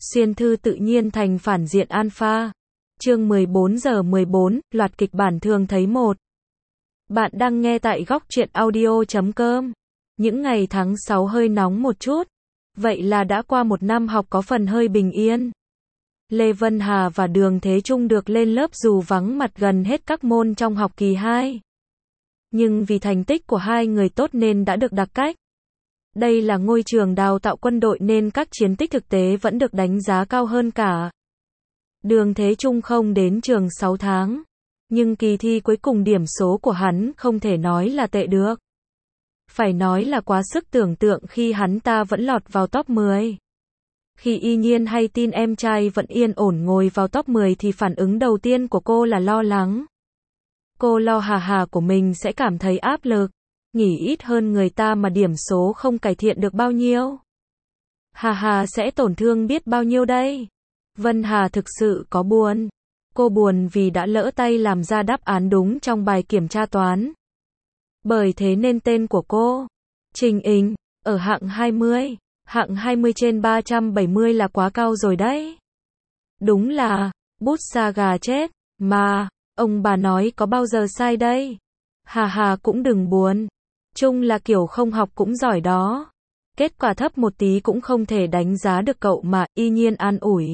Xuyên thư tự nhiên thành phản diện alpha. Chương 14:14, loạt kịch bản thường thấy một. Bạn đang nghe tại góc truyện audio.com. Những ngày tháng 6 hơi nóng một chút. Vậy là đã qua một năm học có phần hơi bình yên. Lê Vân Hà và Đường Thế Trung được lên lớp dù vắng mặt gần hết các môn trong học kỳ 2. Nhưng vì thành tích của hai người tốt nên đã được đặc cách. Đây là ngôi trường đào tạo quân đội nên các chiến tích thực tế vẫn được đánh giá cao hơn cả. Đường Thế Trung không đến trường 6 tháng. Nhưng kỳ thi cuối cùng điểm số của hắn không thể nói là tệ được. Phải nói là quá sức tưởng tượng khi hắn ta vẫn lọt vào top 10. Khi Y Nhiên hay tin em trai vẫn yên ổn ngồi vào top 10 thì phản ứng đầu tiên của cô là lo lắng. Cô lo Hà Hà của mình sẽ cảm thấy áp lực. Nghỉ ít hơn người ta mà điểm số không cải thiện được bao nhiêu. Hà Hà sẽ tổn thương biết bao nhiêu đây. Vân Hà thực sự có buồn. Cô buồn vì đã lỡ tay làm ra đáp án đúng trong bài kiểm tra toán. Bởi thế nên tên của cô, Trình Ình, ở hạng 20. Hạng 20 trên 370 là quá cao rồi đấy. Đúng là, bút sa gà chết, mà, ông bà nói có bao giờ sai đây. Hà Hà cũng đừng buồn. Trung là kiểu không học cũng giỏi đó. Kết quả thấp một tí cũng không thể đánh giá được cậu mà, Y Nhiên an ủi.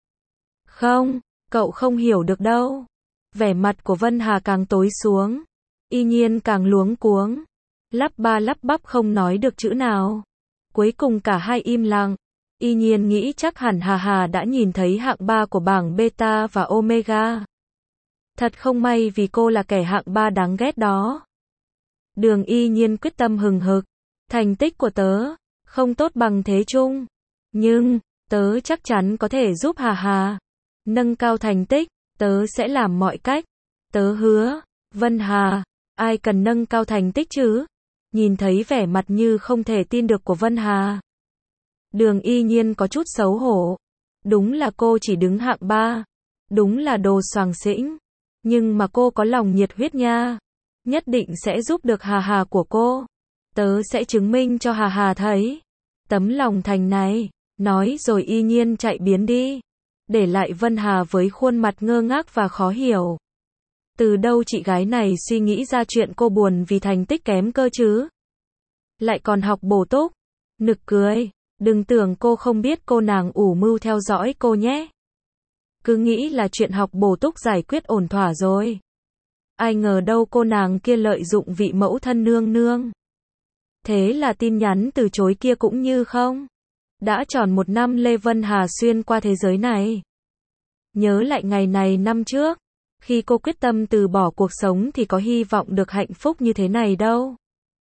Không, cậu không hiểu được đâu. Vẻ mặt của Vân Hà càng tối xuống. Y Nhiên càng luống cuống. Lắp ba lắp bắp không nói được chữ nào. Cuối cùng cả hai im lặng. Y Nhiên nghĩ chắc hẳn Hà Hà đã nhìn thấy hạng 3 của bảng beta và omega. Thật không may vì cô là kẻ hạng 3 đáng ghét đó. Đường Y Nhiên quyết tâm hừng hực. Thành tích của tớ không tốt bằng Thế Trung. Nhưng, tớ chắc chắn có thể giúp Hà Hà nâng cao thành tích. Tớ sẽ làm mọi cách. Tớ hứa. Vân Hà, ai cần nâng cao thành tích chứ? Nhìn thấy vẻ mặt như không thể tin được của Vân Hà. Đường Y Nhiên có chút xấu hổ. Đúng là cô chỉ đứng hạng 3. Đúng là đồ xoàng xĩnh. Nhưng mà cô có lòng nhiệt huyết nha. Nhất định sẽ giúp được Hà Hà của cô. Tớ sẽ chứng minh cho Hà Hà thấy. Tấm lòng thành này. Nói rồi Y Nhiên chạy biến đi. Để lại Vân Hà với khuôn mặt ngơ ngác và khó hiểu. Từ đâu chị gái này suy nghĩ ra chuyện cô buồn vì thành tích kém cơ chứ? Lại còn học bổ túc. Nực cười. Đừng tưởng cô không biết cô nàng ủ mưu theo dõi cô nhé. Cứ nghĩ là chuyện học bổ túc giải quyết ổn thỏa rồi. Ai ngờ đâu cô nàng kia lợi dụng vị mẫu thân nương nương. Thế là tin nhắn từ chối kia cũng như không. Đã tròn một năm Lê Vân Hà xuyên qua thế giới này. Nhớ lại ngày này năm trước. Khi cô quyết tâm từ bỏ cuộc sống thì có hy vọng được hạnh phúc như thế này đâu.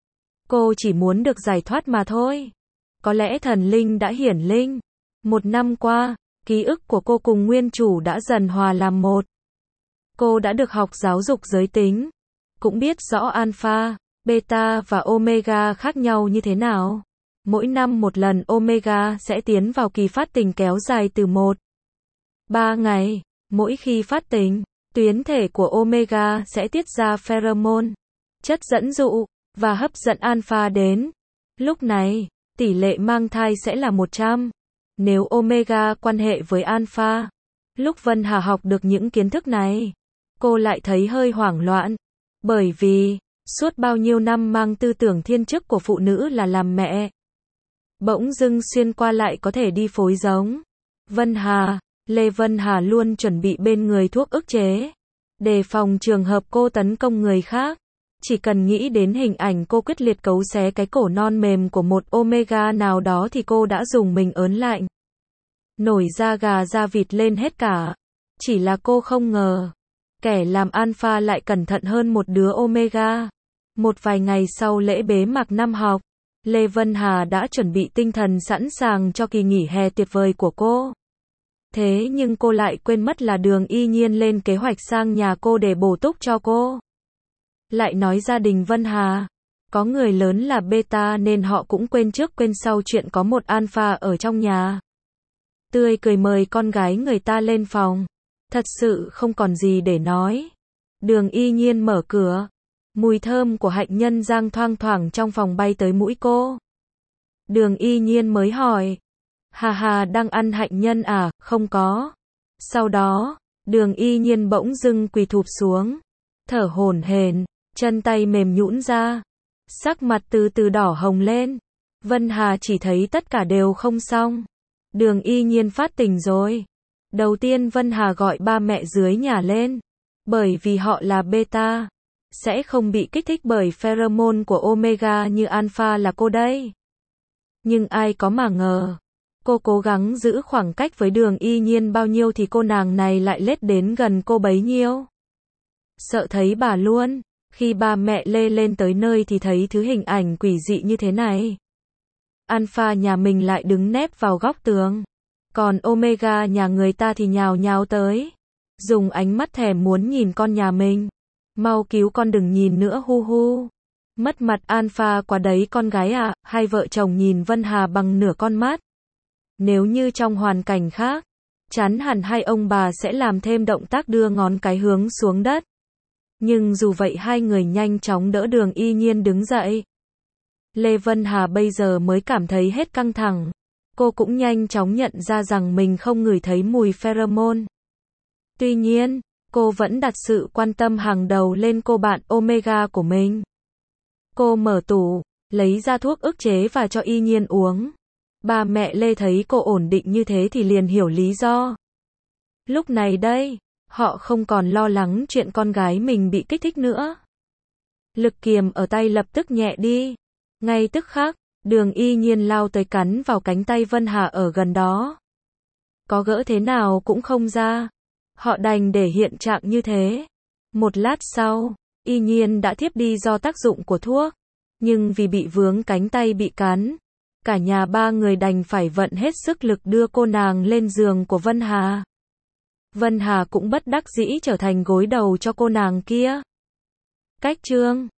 Cô chỉ muốn được giải thoát mà thôi. Có lẽ thần linh đã hiển linh. Một năm qua, ký ức của cô cùng nguyên chủ đã dần hòa làm một. Cô đã được học giáo dục giới tính. Cũng biết rõ alpha, beta và omega khác nhau như thế nào. Mỗi năm một lần omega sẽ tiến vào kỳ phát tình kéo dài từ 1-3 ngày. Mỗi khi phát tình, tuyến thể của omega sẽ tiết ra pheromone, chất dẫn dụ, và hấp dẫn alpha đến. Lúc này, tỷ lệ mang thai sẽ là 100. Nếu omega quan hệ với alpha. Lúc Vân Hà học được những kiến thức này, cô lại thấy hơi hoảng loạn. Bởi vì, suốt bao nhiêu năm mang tư tưởng thiên chức của phụ nữ là làm mẹ. Bỗng dưng xuyên qua lại có thể đi phối giống. Vân Hà, Lê Vân Hà luôn chuẩn bị bên người thuốc ức chế. Đề phòng trường hợp cô tấn công người khác. Chỉ cần nghĩ đến hình ảnh cô quyết liệt cấu xé cái cổ non mềm của một omega nào đó thì cô đã dùng mình ớn lạnh. Nổi da gà da vịt lên hết cả. Chỉ là cô không ngờ. Kẻ làm alpha lại cẩn thận hơn một đứa omega. Một vài ngày sau lễ bế mạc năm học, Lê Vân Hà đã chuẩn bị tinh thần sẵn sàng cho kỳ nghỉ hè tuyệt vời của cô. Thế nhưng cô lại quên mất là Đường Y Nhiên lên kế hoạch sang nhà cô để bổ túc cho cô. Lại nói gia đình Vân Hà, có người lớn là beta nên họ cũng quên trước quên sau chuyện có một alpha ở trong nhà. Tươi cười mời con gái người ta lên phòng. Thật sự không còn gì để nói. Đường Y Nhiên mở cửa. Mùi thơm của hạnh nhân giang thoang thoảng trong phòng bay tới mũi cô. Đường Y Nhiên mới hỏi. Hà hà đang ăn hạnh nhân à, không có. Sau đó, Đường Y Nhiên bỗng dưng quỳ thụp xuống, thở hổn hển, chân tay mềm nhũn ra, sắc mặt từ từ đỏ hồng lên. Vân Hà chỉ thấy tất cả đều không xong. Đường Y Nhiên phát tỉnh rồi. Đầu tiên Vân Hà gọi ba mẹ dưới nhà lên, bởi vì họ là beta, sẽ không bị kích thích bởi pheromone của omega như alpha là cô đây. Nhưng ai có mà ngờ, cô cố gắng giữ khoảng cách với Đường Y Nhiên bao nhiêu thì cô nàng này lại lết đến gần cô bấy nhiêu. Sợ thấy bà luôn, khi ba mẹ lê lên tới nơi thì thấy thứ hình ảnh quỷ dị như thế này. Alpha nhà mình lại đứng nép vào góc tường, còn Omega nhà người ta thì nhào nhào tới, dùng ánh mắt thèm muốn nhìn con nhà mình. Mau cứu con, đừng nhìn nữa, hu hu. Mất mặt Alpha quá đấy con gái ạ. Hai vợ chồng nhìn Vân Hà bằng nửa con mắt. Nếu như trong hoàn cảnh khác, chắn hẳn hai ông bà sẽ làm thêm động tác đưa ngón cái hướng xuống đất. Nhưng dù vậy hai người nhanh chóng đỡ Đường Y Nhiên đứng dậy. Lê Vân Hà bây giờ mới cảm thấy hết căng thẳng. Cô cũng nhanh chóng nhận ra rằng mình không ngửi thấy mùi pheromone. Tuy nhiên, cô vẫn đặt sự quan tâm hàng đầu lên cô bạn Omega của mình. Cô mở tủ, lấy ra thuốc ức chế và cho Y Nhiên uống. Ba mẹ Lê thấy cô ổn định như thế thì liền hiểu lý do. Lúc này đây, họ không còn lo lắng chuyện con gái mình bị kích thích nữa. Lực kiềm ở tay lập tức nhẹ đi. Ngay tức khắc, Đường Y Nhiên lao tới cắn vào cánh tay Vân Hà ở gần đó. Có gỡ thế nào cũng không ra. Họ đành để hiện trạng như thế. Một lát sau, Y Nhiên đã thiếp đi do tác dụng của thuốc. Nhưng vì bị vướng cánh tay bị cắn, cả nhà ba người đành phải vận hết sức lực đưa cô nàng lên giường của Vân Hà. Vân Hà cũng bất đắc dĩ trở thành gối đầu cho cô nàng kia. Cách chương